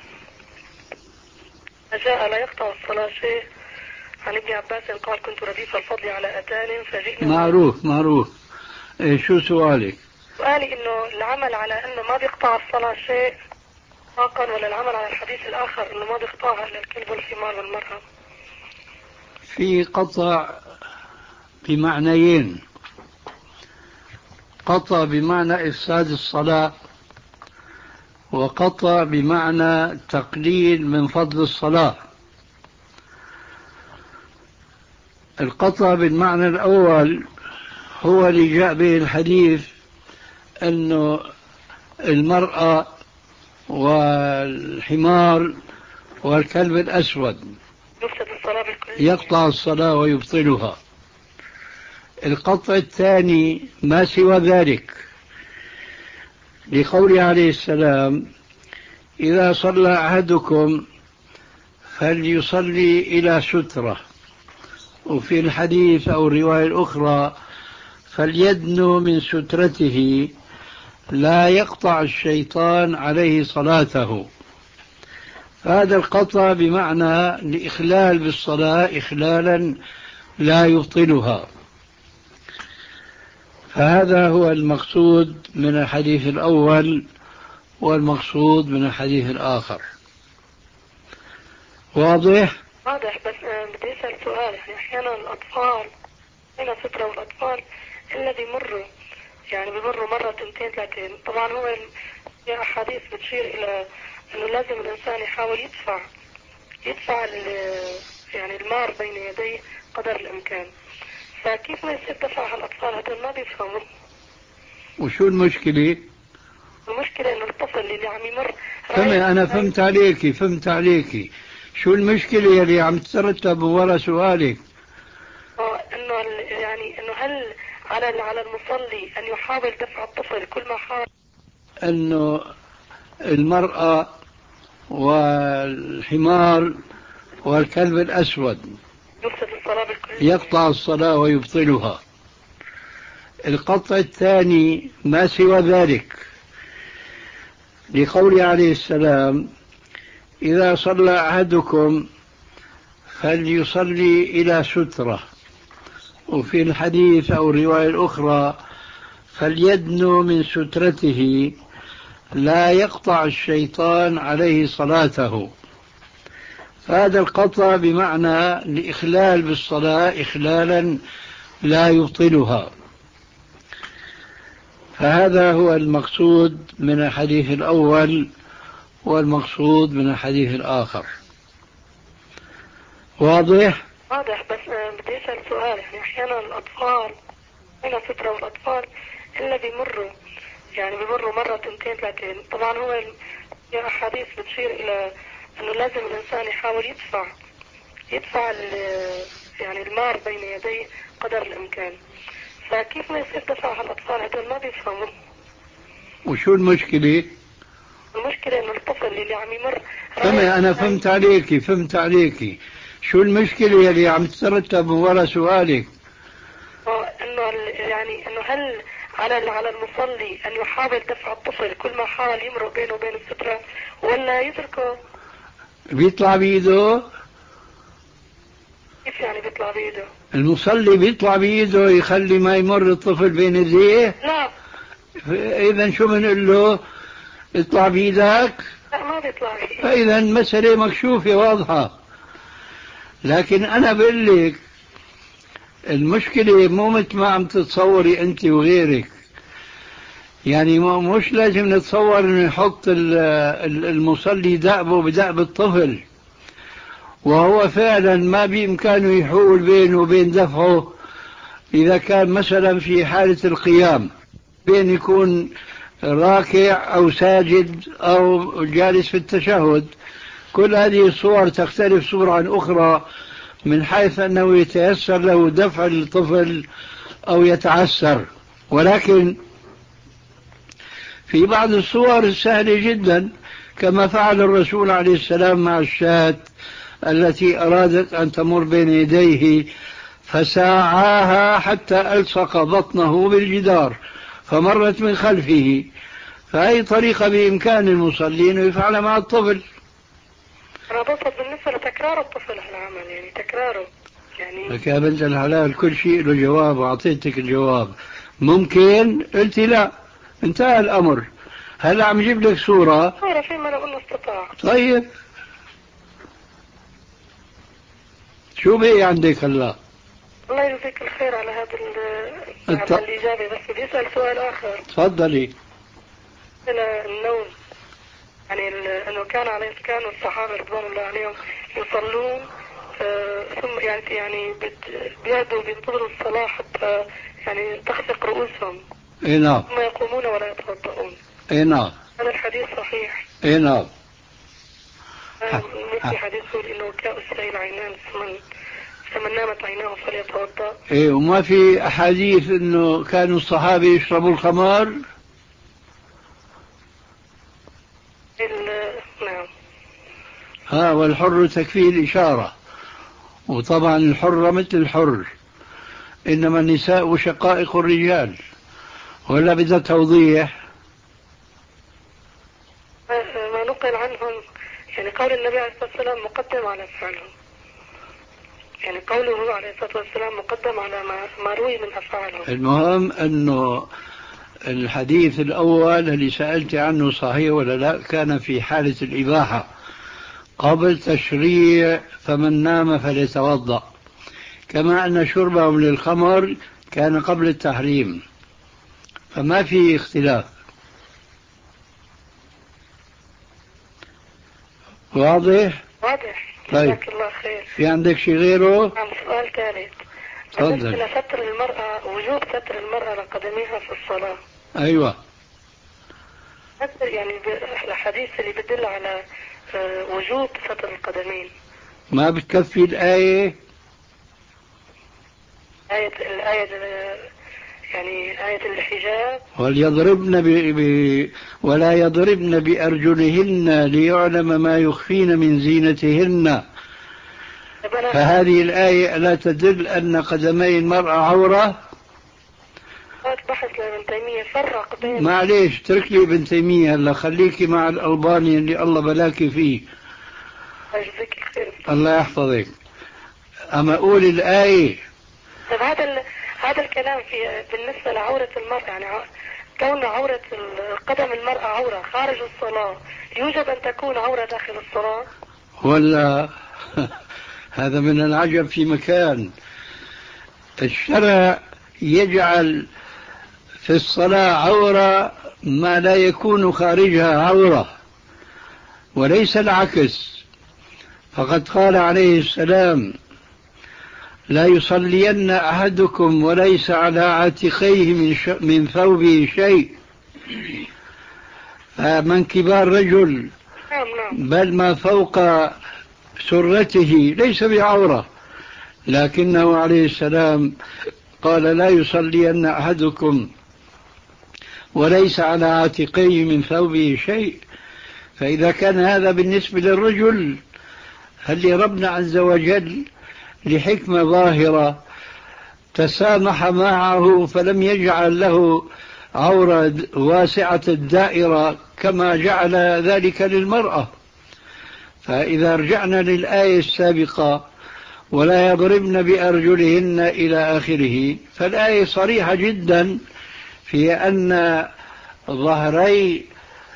ما جاء لا يقطع الصلاة شيء عن ابن عباس قال كنت رديف الفضل على أتان فجئنا. معروف معروف. إيه شو سؤالك؟ سؤالي إنه العمل على أنه ما بيقطع الصلاة شيء طاقا، ولا العمل على الحديث الآخر إنه ما بيقطعها إلا الكلب والحمار والمرأة؟ في قطع بمعنيين: قطع بمعنى إفساد الصلاة، وقطع بمعنى تقليل من فضل الصلاة. القطع بالمعنى الأول هو اللي جاء به الحديث أنه المرأة والحمار والكلب الأسود يقطع الصلاة ويبطلها. القطع الثاني ما سوى ذلك، لقوله عليه السلام إذا صلى أحدكم فليصلي إلى سترة، وفي الحديث أو الرواية الأخرى فليدنو من سترته لا يقطع الشيطان عليه صلاته. هذا القطع بمعنى الإخلال بالصلاة إخلالا لا يبطلها. فهذا هو المقصود من الحديث الأول والمقصود من الحديث الآخر. واضح؟ واضح. بس بدي أسأل سؤال، يعني أحيانا الأطفال هنا فترة، والأطفال الذي مروا يعني بمروا مرة تنتين ثلاثين، طبعا هو في أحاديث بتشير إلى أنه لازم الإنسان يحاول يدفع يدفع يعني المار بين يديه قدر الإمكان، فكيف ما يصير دفع الأطفال هذول ما بيفهموا؟ وشو المشكلة؟ المشكلة إنه الطفل اللي عم يمر سمع أنا فهمت عليكي فهمت عليكي شو المشكلة اللي عم تترتب ورا سؤالك؟ اه إنه يعني إنه هل على على المصلي أن يحاول دفع الطفل كل ما حاول؟ أنه المرأة والحمار والكلب الأسود يقطع الصلاة ويبطلها. القطع الثاني ما سوى ذلك، لقوله عليه السلام: إذا صلى أحدكم فليصلي إلى سترة، وفي الحديث أو الرواية الأخرى: فليدنو من سترته لا يقطع الشيطان عليه صلاته. فهذا القطع بمعنى الإخلال بالصلاة إخلالا لا يبطلها. فهذا هو المقصود من الحديث الأول والمقصود من الحديث الآخر. واضح؟ واضح. بس بدي أسأل سؤال. يعني أحيانا الأطفال هنا فترة، والأطفال إلا بيمروا يعني بيمروا مرة تنتين ثلاثين. طبعا هو في أحاديث بتشير إلى أنه لازم الإنسان يحاول يدفع يدفع يعني المال بين يديه قدر الإمكان. فكيف ما يصير دفع الأطفال هذول ما بيفهموا؟ وشو المشكلة؟ المشكلة إنه الطفل اللي عم يمر فهمي أنا فهمت عليكي فهمت عليكي شو المشكلة اللي عم تترتب من وراء سؤالك؟ إنه يعني إنه هل على على المصلي أن يحاول دفع الطفل كل ما حاول يمرق بينه وبين السترة، ولا يتركه؟ بيطلع بإيده؟ كيف يعني بيطلع بإيده؟ المصلي بيطلع بإيده يخلي ما يمر الطفل بين يديه؟ لا. إذا شو بنقول له؟ اطلع بإيدك؟ لا ما بيطلع بإيده. فإذا مسألة مكشوفة واضحة. لكن أنا بقول لك المشكلة مو مثل ما عم تتصوري أنت وغيرك. يعني مش لازم نتصور أنه يحط المصلي دأبه بدأب الطفل، وهو فعلا ما بإمكانه يحول بينه وبين دفعه. إذا كان مثلا في حالة القيام بين يكون راكع أو ساجد أو جالس في التشهد، كل هذه الصور تختلف صورة عن أخرى من حيث أنه يتيسر له دفع الطفل أو يتعسر. ولكن في بعض الصور السهلة جدا، كما فعل الرسول عليه السلام مع الشاة التي أرادت أن تمر بين يديه فساعاها حتى ألصق بطنه بالجدار فمرت من خلفه. فأي طريقة بإمكان المصلين يفعل مع الطفل. أنا بصد بالنسبة لتكرار الطفل هالعمل، يعني تكراره يعني. لك يا بنت الحلال كل شيء له جواب، وأعطيتك الجواب. ممكن قلت لا، انتهى الأمر. هلا عم جيب لك صورة صورة فيما لو أنه استطاع. طيب شو بقي عندك هلا؟ الله يجزيك الخير على هذا الت... على الإجابة. بس بدي أسأل سؤال آخر. تفضلي. إلى النوم، يعني أنه كان عليه كانوا الصحابة رضوان الله عليهم يصلون آه ثم يعني يعني بيهدوا بينتظروا الصلاة حتى يعني تخفق رؤوسهم. اي نعم. ثم يقومون ولا يتوضؤون. اي نعم. هذا الحديث صحيح. اي نعم. في حديث يقول إنه كاء السيل عينان فمن فمن نامت عيناه فليتوضأ. ايه، وما في أحاديث إنه كانوا الصحابة يشربوا الخمار؟ نعم. ها، والحر تكفيه الإشارة. وطبعا الحر مثل الحر، إنما النساء شقائق الرجال. ولا بدها توضيح؟ ما نقل عنهم يعني قول النبي عليه الصلاة والسلام مقدم على فعلهم، يعني قوله عليه الصلاة والسلام مقدم على ما, ما روي من أفعالهم. المهم أنه الحديث الأول اللي سألت عنه صحيح ولا لا، كان في حالة الإباحة قبل تشريع فمن نام فليتوضأ، كما أن شربهم للخمر كان قبل التحريم، فما في اختلاف. واضح؟ واضح. طيب. جزاك الله خير. في عندك شيء غيره؟ نعم. سؤال ثالث. تفضل. بالنسبة لستر المرأة، وجوب ستر المرأة لقدميها في الصلاة. أيوة. يعني الحديث اللي بدل على وجوب ستر القدمين. ما بتكفي الآية؟ آية الآية يعني آية الحجاب. وليضربن ب... ب... ولا يضربن بأرجلهن ليعلم ما يخفين من زينتهن. فهذه الآية لا تدل أن قدمي المرأة عورة؟ بحث لابن تيمية فرق بين. معليش ترك لي ابن تيمية هلا، خليكي مع الألباني اللي الله بلاكي فيه. الله يحفظك. أما أقول الآية. طيب هذا ال... هذا الكلام في بالنسبة لعورة المرأة، يعني كون عورة قدم المرأة عورة خارج الصلاة يوجب أن تكون عورة داخل الصلاة؟ ولا هذا من العجب في مكان. الشرع يجعل في الصلاة عورة ما لا يكون خارجها عورة، وليس العكس. فقد قال عليه السلام: لا يصلين أحدكم وليس على عاتقيه من, ش... من ثوبه شيء. من كبار رجل بل ما فوق سرته ليس بعورة، لكنه عليه السلام قال: لا يصلين أحدكم وليس على عاتقيه من ثوبه شيء. فإذا كان هذا بالنسبة للرجل، هل ربنا عز وجل لحكمة ظاهرة تسامح معه فلم يجعل له عورة واسعة الدائرة كما جعل ذلك للمرأة؟ فإذا رجعنا للآية السابقة: ولا يضربن بأرجلهن إلى آخره، فالآية صريحة جدا في أن ظهري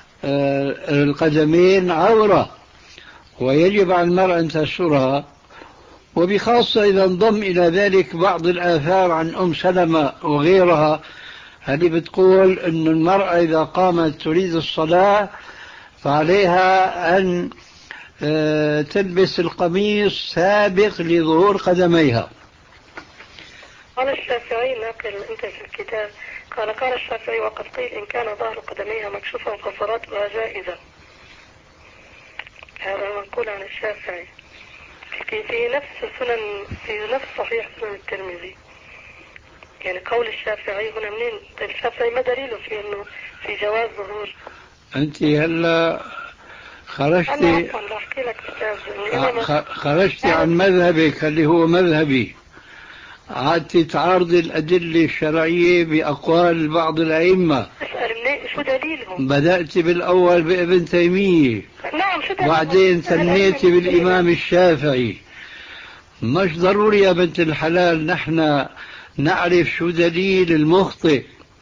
القدمين عورة ويجب على المرأة أن تسترها. وبخاصة إذا انضم إلى ذلك بعض الآثار عن أم سلمة وغيرها، هذه بتقول أن المرأة إذا قامت تريد الصلاة فعليها أن تلبس القميص سابق لظهور قدميها. قال الشافعي ناقل أنت في الكتاب، قال قال الشافعي: وقد قيل إن كان ظهر قدميها مكشوفا فصلاتها جائزة. هذا منقول عن الشافعي في نفس سنن في نفس صحيح سنن الترمذي. يعني قول الشافعي هنا منين؟ الشافعي ما دليله في انه في جواز ظهور؟ انت هلا خرجتي خرجتي عن مذهبك اللي هو مذهبي، عادتي تعارضي الأدلة الشرعية بأقوال بعض الأئمة. شو دليلهم؟ بدأت بالأول بابن تيمية، نعم، شو دليلهم؟ بعدين ثنيتي بالإمام الشافعي. مش ضروري يا بنت الحلال نحن نعرف شو دليل المخطئ،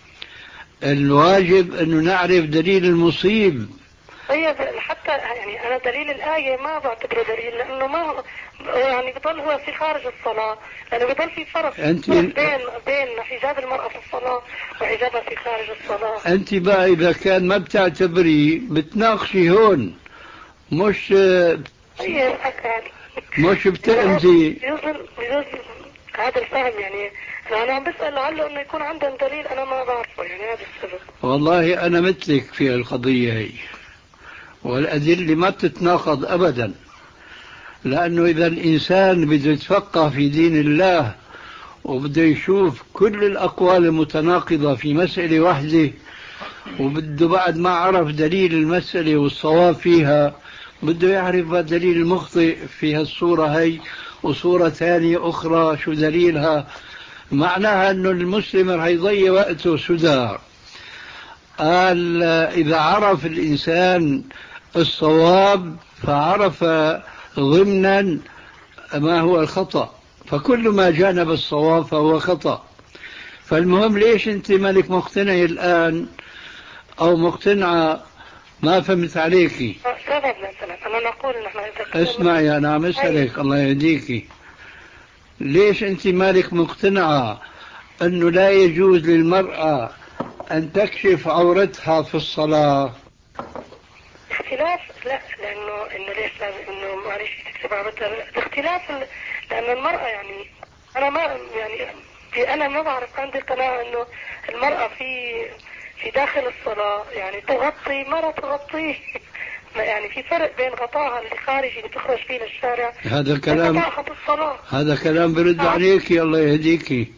الواجب أنه نعرف دليل المصيب. طيب حتى يعني أنا دليل الآية ما بعتبره دليل، لأنه ما يعني بضل هو في خارج الصلاة، لأنه بضل في فرق أنت بين بين حجاب المرأة في الصلاة وحجابها في خارج الصلاة. أنت بقى إذا كان ما بتعتبري بتناقشي هون، مش طيب مش بتأمزي. يوصل يوصل هذا الفهم. يعني أنا عم بسأل لعله إنه يكون عندهم دليل أنا ما بعرفه، يعني هذا السبب. والله أنا مثلك في القضية هي، والأدلة ما بتتناقض أبدا، لأنه إذا الإنسان بده يتفقه في دين الله وبده يشوف كل الأقوال المتناقضة في مسألة واحدة، وبده بعد ما عرف دليل المسألة والصواب فيها بده يعرف دليل المخطئ في هالصورة هي وصورة ثانية أخرى شو دليلها. معناها أنه المسلم رح يضيع وقته سدى. قال إذا عرف الإنسان الصواب فعرف ضمنا ما هو الخطأ، فكل ما جانب الصواب فهو خطأ. فالمهم ليش أنت مالك مقتنع الآن أو مقتنعة؟ ما فهمت عليكي. سبب مثلا أنا نقول نحن اسمعي أنا عم أسألك الله يهديكي، ليش أنت مالك مقتنعة أنه لا يجوز للمرأة أن تكشف عورتها في الصلاة؟ اختلاف لا، لأنه إنه ليش لازم إنه معلش تكشف عورتها؟ الاختلاف لأن المرأة يعني أنا ما يعني أنا ما بعرف، عندي قناعة إنه المرأة في في داخل الصلاة يعني تغطي ما لا تغطيه. يعني في فرق بين غطاها اللي خارجي اللي تخرج فيه للشارع. هذا كلام الصلاة. هذا كلام برد عليكي الله يهديكي.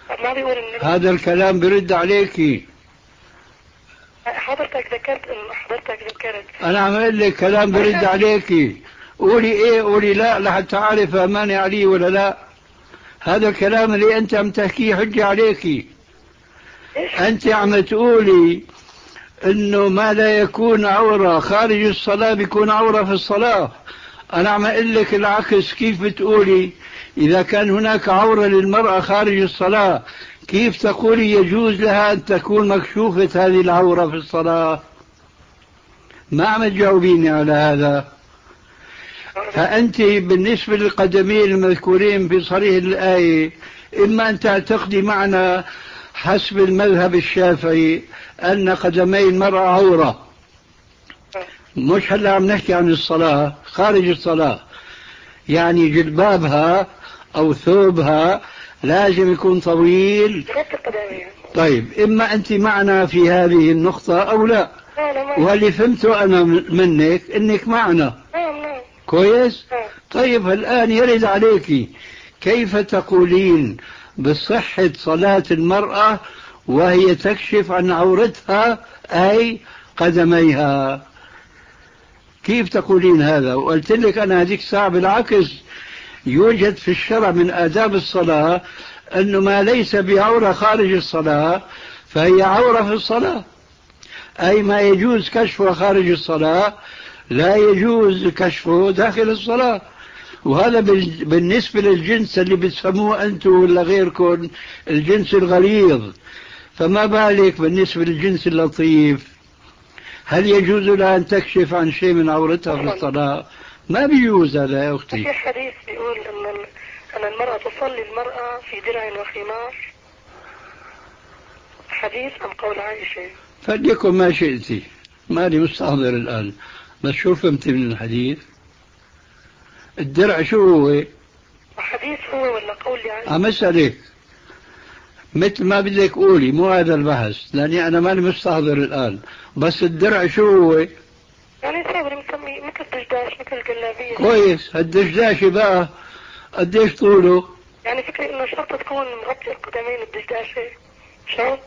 ما بيقول إن هذا الكلام برد عليكي. حضرتك ذكرت إن حضرتك ذكرت أنا عم أقول لك كلام برد عليكي، قولي إيه قولي لا لحتى أعرف أماني عليه ولا لا. هذا الكلام اللي أنت عم تحكيه حجة عليكي. أنت عم تقولي إنه ما لا يكون عورة خارج الصلاة بيكون عورة في الصلاة. أنا عم أقول لك العكس. كيف بتقولي إذا كان هناك عورة للمرأة خارج الصلاة كيف تقولي يجوز لها أن تكون مكشوفة هذه العورة في الصلاة؟ ما عم تجاوبيني على هذا. فأنت بالنسبة للقدمين المذكورين في صريح الآية إما أن تعتقدي معنا حسب المذهب الشافعي أن قدمي المرأة عورة، مش هلا عم نحكي عن الصلاة، خارج الصلاة، يعني جلبابها أو ثوبها لازم يكون طويل. طيب إما أنت معنا في هذه النقطة أو لا. واللي فهمته أنا منك إنك معنا. كويس. طيب الآن يرد عليك كيف تقولين بصحة صلاة المرأة وهي تكشف عن عورتها أي قدميها؟ كيف تقولين هذا؟ وقلت لك أنا هذيك الساعة بالعكس يوجد في الشرع من آداب الصلاة أنه ما ليس بعورة خارج الصلاة فهي عورة في الصلاة، أي ما يجوز كشفه خارج الصلاة لا يجوز كشفه داخل الصلاة. وهذا بالنسبة للجنس اللي بتسموه أنتم ولا غيركم الجنس الغليظ، فما بالك بالنسبة للجنس اللطيف؟ هل يجوز لها أن تكشف عن شيء من عورتها في الصلاة؟ ما بيجوز هذا يا أختي. في حديث بيقول أن أن المرأة تصلي المرأة في درع وخمار، حديث أم قول عائشة؟ فليكن ما شئتي، مالي مستحضر الآن، بس شو فهمت من الحديث؟ الدرع شو هو؟ حديث هو ولا قول عائشة؟ عم أسألك مثل ما بدك قولي، مو هذا البحث لأني أنا مالي مستحضر الآن. بس الدرع شو هو؟ يعني صابر مسمي مثل الدشداش مثل الجلابية. كويس. الدشداش بقى قديش طوله؟ يعني فكري إنه شرط تكون مغطية القدمين الدشداشة شرط.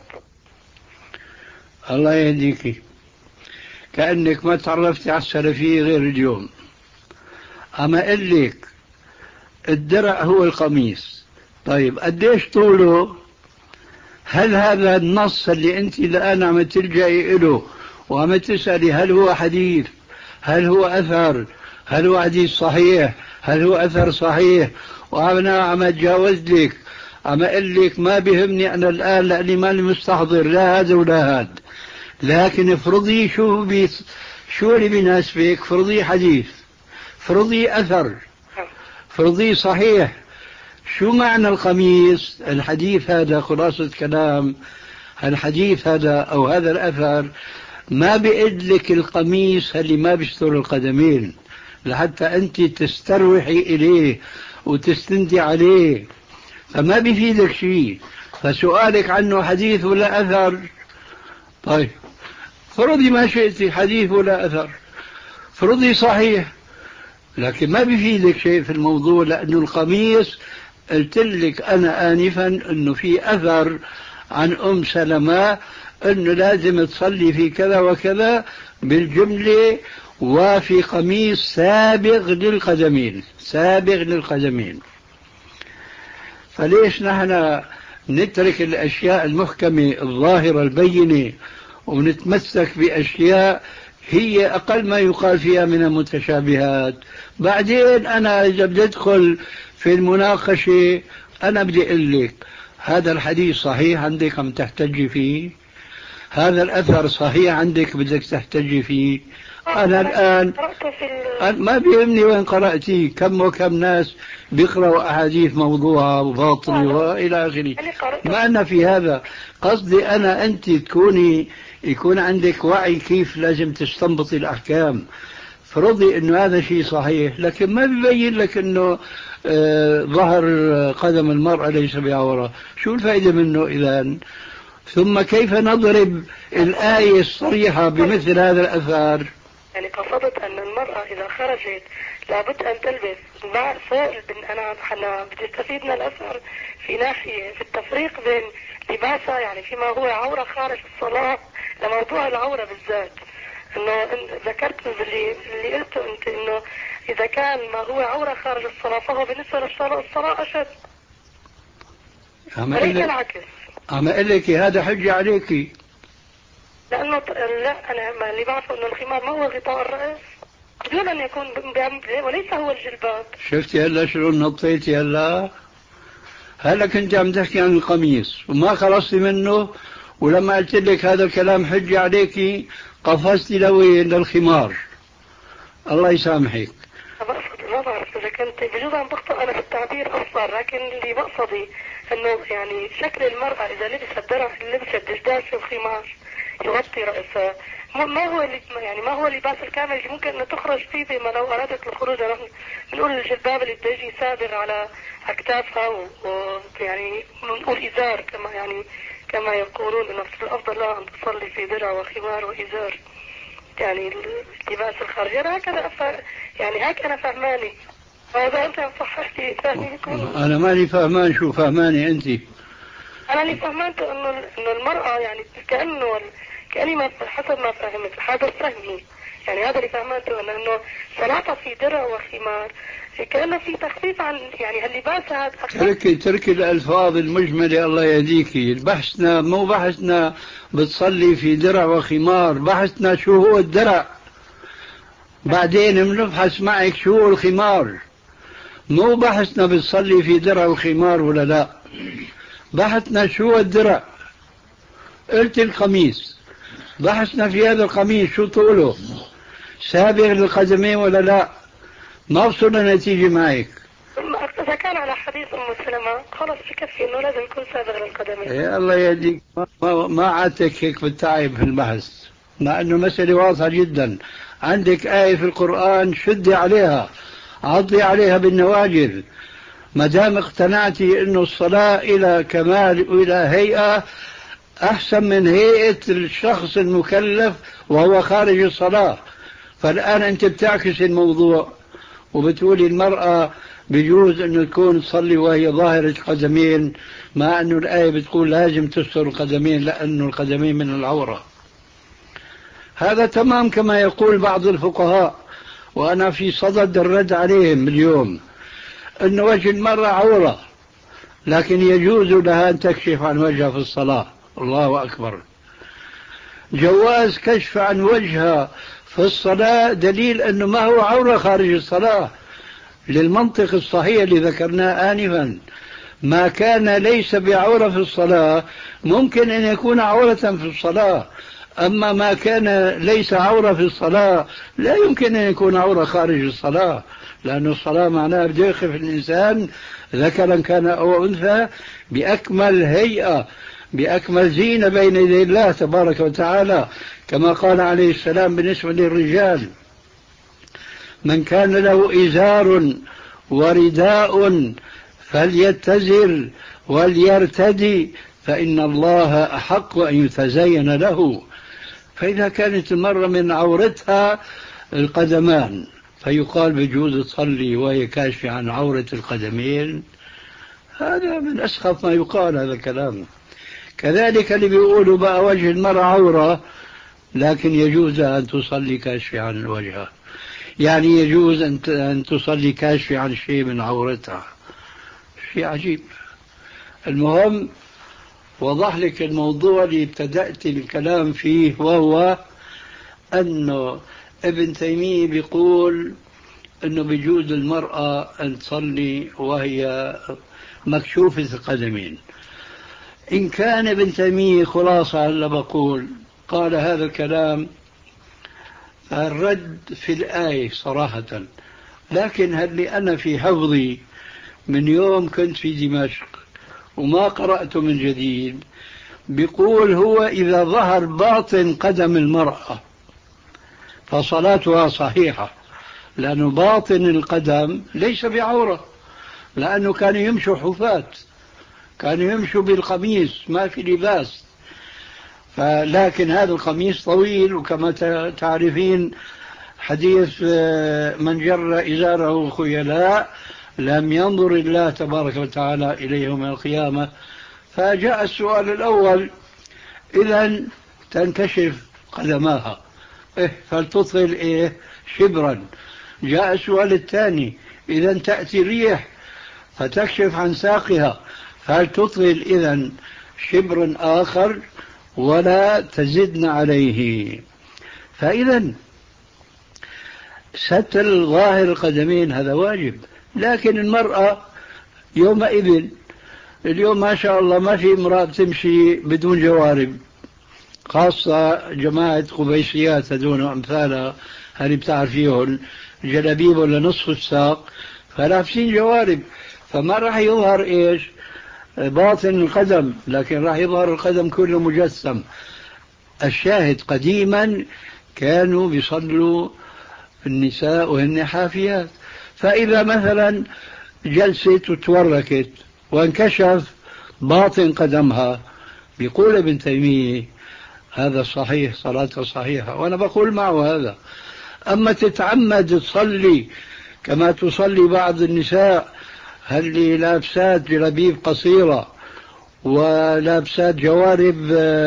الله يهديكي، كأنك ما تعرفتي على السلفية غير اليوم. أما أقول لك الدرع هو القميص. طيب قديش طوله؟ هل هذا النص اللي أنت الآن عم تلجئي له وعم تسألي هل هو حديث، هل هو أثر، هل هو حديث صحيح، هل هو أثر صحيح، وأنا عم أتجاوز لك عم أقول لك ما بيهمني أنا الآن لأني ماني مستحضر لا هذا ولا هذا، لكن افرضي شو بي شو اللي بيناسبك، فرضي حديث، فرضي أثر، فرضي صحيح. شو معنى القميص؟ الحديث هذا خلاصة كلام الحديث هذا أو هذا الأثر ما بيقول لك القميص اللي ما بيستر القدمين لحتى أنت تستروحي إليه وتستندي عليه، فما بيفيدك شيء. فسؤالك عنه حديث ولا أثر؟ طيب فرضي ما شئتي حديث ولا أثر، فرضي صحيح، لكن ما بيفيدك شيء في الموضوع، لأنه القميص قلت لك أنا آنفا أنه في أثر عن أم سلمة أنه لازم تصلي في كذا وكذا بالجملة، وفي قميص سابغ للقدمين، سابغ للقدمين. فليش نحن نترك الأشياء المحكمة الظاهرة البينة ونتمسك بأشياء هي أقل ما يقال فيها من المتشابهات؟ بعدين أنا إذا بدي أدخل في المناقشة أنا بدي أقول لك هذا الحديث صحيح عندك عم تحتجي فيه، هذا الأثر صحيح عندك بدك تحتجي فيه. أنا الآن ما بيهمني وين قرأتي، كم وكم ناس بيقرأوا أحاديث موضوعة وباطلة وإلى آخره، ما أنا في هذا. قصدي أنا أنت تكوني يكون عندك وعي كيف لازم تستنبطي الأحكام. فرضي أنه هذا شيء صحيح لكن ما بيبين لك أنه آه ظهر قدم المرأة ليس بعورة، شو الفائدة منه إذن؟ ثم كيف نضرب الآية الصريحة بمثل هذا الأثار؟ يعني قصدت أن المرأة إذا خرجت لابد أن تلبس مع فوق. أنا أنا بدي استفيد من الأثر في ناحية في التفريق بين لباسها يعني فيما هو عورة خارج الصلاة لموضوع العورة بالذات. انه ذكرت اللي اللي قلته انت انه اذا كان ما هو عورة خارج الصلاة فهو بالنسبة للصلاة الصلاة اشد. وليس العكس. عم اقول لك هذا حجة عليكي. لانه لا انا ما اللي بعرفه انه الخمار ما هو غطاء الرأس بدون ان يكون وليس هو الجلباب. شفتي هلا شلون نطيتي هلا؟ هلا كنت عم تحكي عن القميص وما خلصتي منه، ولما قلت لك هذا الكلام حجة عليكي قفزتي لوين للخمار. الله يسامحك. بقصد ما بعرف اذا كنت بجوز عم بخطئ انا في التعبير اصلا، لكن اللي بقصدي انه يعني شكل المرأة اذا لبست درع لبست دشداش الخمار يغطي رأسها ما هو اللي يعني ما هو اللباس الكامل اللي ممكن ان تخرج فيه بما لو ارادت الخروج. نحن بنقول الجلباب اللي بده يجي سابغ على اكتافها ويعني بنقول ازار كما يعني كما يقولون انه الافضل لها ان تصلي في درع وخمار وازار يعني اللباس الخارجي. انا هكذا أفهم يعني هيك انا فهماني. فاذا انت صححت لي فهمي انا ماني فهمان. شو فهماني انت؟ انا اللي فهمته انه انه المرأة يعني كأنه كأني ما حسب ما فهمت هذا فهمي يعني هذا اللي فهمته انه صلاتها في درع وخمار كأنه في تخفيف عن يعني هاللباس هذا. تركي تركي الالفاظ المجملة الله يهديكي. بحثنا مو بحثنا بتصلي في درع وخمار، بحثنا شو هو الدرع بعدين بنبحث معك شو هو الخمار. مو بحثنا بتصلي في درع وخمار ولا لا، بحثنا شو هو الدرع. قلت القميص، بحثنا في هذا القميص شو طوله، سابغ للقدمين ولا لا. ما وصلنا نتيجة معك. إذا كان على حديث أم سلمة خلص بكفي إنه لازم يكون سابغ للقدمين. يا الله يهديك. ما, ما عادتك هيك بالتعب في البحث، مع إنه مسألة واضحة جدا. عندك آية في القرآن شدي عليها، عضي عليها بالنواجذ. ما دام اقتنعتي إنه الصلاة إلى كمال وإلى هيئة أحسن من هيئة الشخص المكلف وهو خارج الصلاة، فالآن أنت بتعكس الموضوع وبتقولي المرأة بيجوز أنه تكون تصلي وهي ظاهرة قدمين، مع أنه الآية بتقول لازم تستر القدمين لأنه القدمين من العورة. هذا تمام كما يقول بعض الفقهاء، وأنا في صدد الرد عليهم اليوم، أن وجه المرأة عورة لكن يجوز لها أن تكشف عن وجهها في الصلاة. الله أكبر. جواز كشف عن وجهها في الصلاة دليل أنه ما هو عورة خارج الصلاة، للمنطق الصحيح اللي ذكرناه آنفا. ما كان ليس بعورة في الصلاة ممكن أن يكون عورة في الصلاة، أما ما كان ليس عورة في الصلاة لا يمكن أن يكون عورة خارج الصلاة، لأن الصلاة معناها بده يخف الإنسان ذكرا كان أو أنثى بأكمل هيئة بأكمل زينة بين يدي الله تبارك وتعالى، كما قال عليه السلام بالنسبة للرجال: من كان له إزار ورداء فليتزر وليرتدي فإن الله أحق أن يتزين له. فإذا كانت المرة من عورتها القدمان فيقال بجوز تصلي وهي كاشفة عن عورة القدمين، هذا من أسخف ما يقال هذا الكلام. كذلك اللي بيقولوا بقى وجه المرأة عورة لكن يجوز أن تصلي كاشفة عن وجهها، يعني يجوز أن تصلي كاشفة عن شيء من عورتها. شيء عجيب. المهم وضح لك الموضوع اللي ابتدأت الكلام فيه، وهو أنه ابن تيمية بيقول أنه بيجوز المرأة أن تصلي وهي مكشوفة القدمين. إن كان ابن تيمية خلاصة هلا بقول قال هذا الكلام، الرد في الآية صراحة، لكن هل لي أنا في حفظي من يوم كنت في دمشق وما قرأته من جديد، بيقول هو إذا ظهر باطن قدم المرأة فصلاتها صحيحة، لأنه باطن القدم ليس بعورة، لأنه كانوا يمشوا حفاة، كانوا يمشوا بالقميص ما في لباس. لكن هذا القميص طويل، وكما تعرفين حديث من جر إزاره خيلاء لم ينظر الله تبارك وتعالى إليه يوم القيامة. فجاء السؤال الأول: إذا تنكشف قدماها، إيه فلتطل إيه شبرا. جاء السؤال الثاني: إذا تأتي ريح فتكشف عن ساقها، فلتطل إذا شبر آخر ولا تزدن عليه. فإذا ستر ظاهر القدمين هذا واجب. لكن المرأة يومئذ، اليوم ما شاء الله ما في امرأة تمشي بدون جوارب، خاصة جماعة قبيسيات هذون وأمثالها، هل بتعرفيهم جلابيب ولا نصف الساق، فلابسين جوارب، فما راح يظهر إيش باطن القدم، لكن راح يظهر القدم كله مجسم. الشاهد قديما كانوا بيصلوا النساء وهن حافيات، فإذا مثلا جلست وتوركت وانكشف باطن قدمها، بيقول ابن تيمية هذا صحيح، صلاتها صحيحة، وأنا بقول معه هذا. أما تتعمد تصلي كما تصلي بعض النساء اللي لابسات جلابيب قصيرة ولابسات جوارب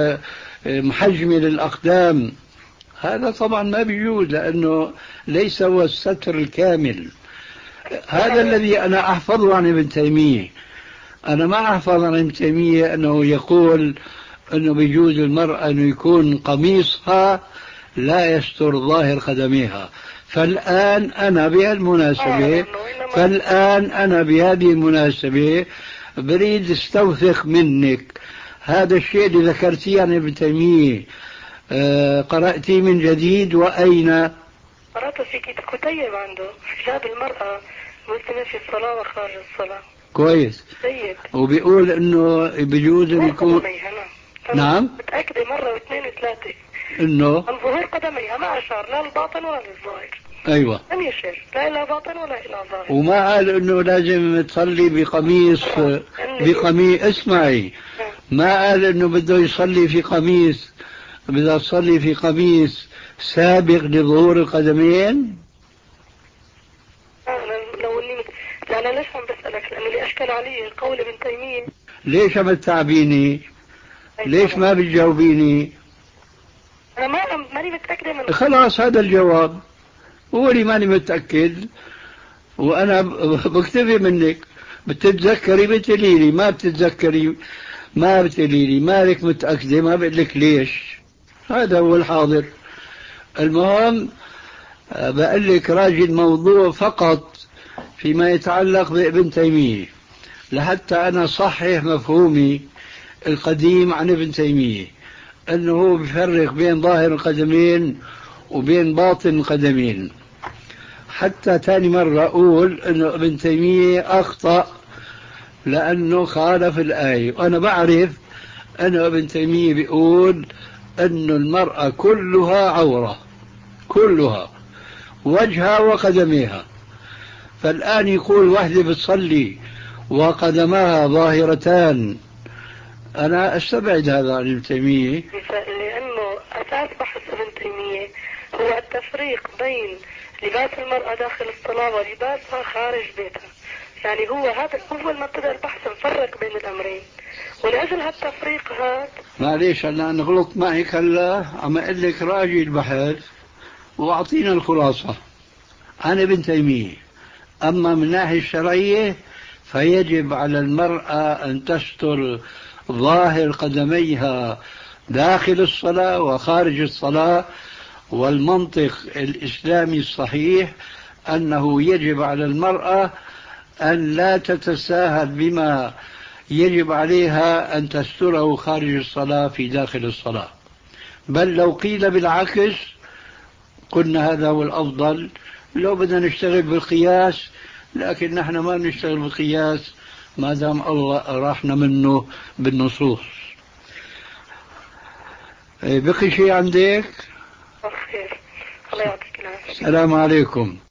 محجمة للأقدام، هذا طبعا ما بيجوز، لأنه ليس هو الستر الكامل. هذا الذي أنا أحفظه عن ابن تيمية. أنا ما أحفظ عن ابن تيمية أنه يقول أنه بيجوز المرأة أنه يكون قميصها لا يستر ظاهر قدميها. فالآن أنا بهالمناسبة فالآن أنا بهذه المناسبة بريد استوثق منك هذا الشيء اللي ذكرتيه عن ابن تيمية. آه قرأتي من جديد وأين؟ قرأت في كتيب عنده حجاب المرأة مسلمة في الصلاة وخارج الصلاة. كويس. سيد. وبيقول انه بيجوز ان يكون. نعم. متأكدة مرة واثنين وثلاثة انه عن ظهور قدميها، ما أشار لا الباطن ولا الظاهر. ايوه. لم يشير لا إلى باطن ولا إلى ظاهر. وما قال انه لازم تصلي بقميص بقميص اسمعي، ما قال انه بده يصلي في قميص، بدها تصلي في قميص سابق لظهور القدمين. لو اني لا انا ليش عم بسألك، لأنه اللي اشكل علي قول ابن تيمية. ليش عم تتعبيني؟ ليش ما بتجاوبيني؟ انا ما ماني متأكدة من. خلاص هذا الجواب، قولي ماني متأكد وانا بكتفي منك. بتتذكري بتقولي، ما بتتذكري ما بتقولي مالك متأكدة، ما بقول لك ليش. هذا هو الحاضر. المهم بقول لك راجي الموضوع فقط فيما يتعلق بابن تيمية، لحتى أنا صحح مفهومي القديم عن ابن تيمية، أنه هو بيفرق بين ظاهر القدمين وبين باطن القدمين. حتى ثاني مرة أقول أنه ابن تيمية أخطأ لأنه خالف الآية، وأنا بعرف أن ابن تيمية بيقول أن المرأة كلها عورة، كلها وجهها وقدميها. فالآن يقول وحدة بتصلي وقدماها ظاهرتان، أنا أستبعد هذا عن ابن تيمية، لأنه أساس بحث ابن تيمية هو التفريق بين لباس المرأة داخل الصلاة ولباسها خارج بيتها. يعني هو هذا أول ما ابتدأ البحث نفرق بين الأمرين، ولأجل هالتفريق هذا. معليش أنا نغلط معك هلا، عم أقول لك راجي البحث وأعطينا الخلاصة عن ابن تيمية. أما من الناحية الشرعية فيجب على المرأة أن تستر ظاهر قدميها داخل الصلاة وخارج الصلاة. والمنطق الإسلامي الصحيح أنه يجب على المرأة أن لا تتساهل بما يجب عليها أن تستره خارج الصلاة في داخل الصلاة، بل لو قيل بالعكس قلنا هذا هو الأفضل لو بدنا نشتغل بالقياس، لكن نحن ما نشتغل بالقياس ما دام الله راحنا منه بالنصوص. بقي شيء عندك؟ خير، الله يعطيك العافية. السلام عليكم.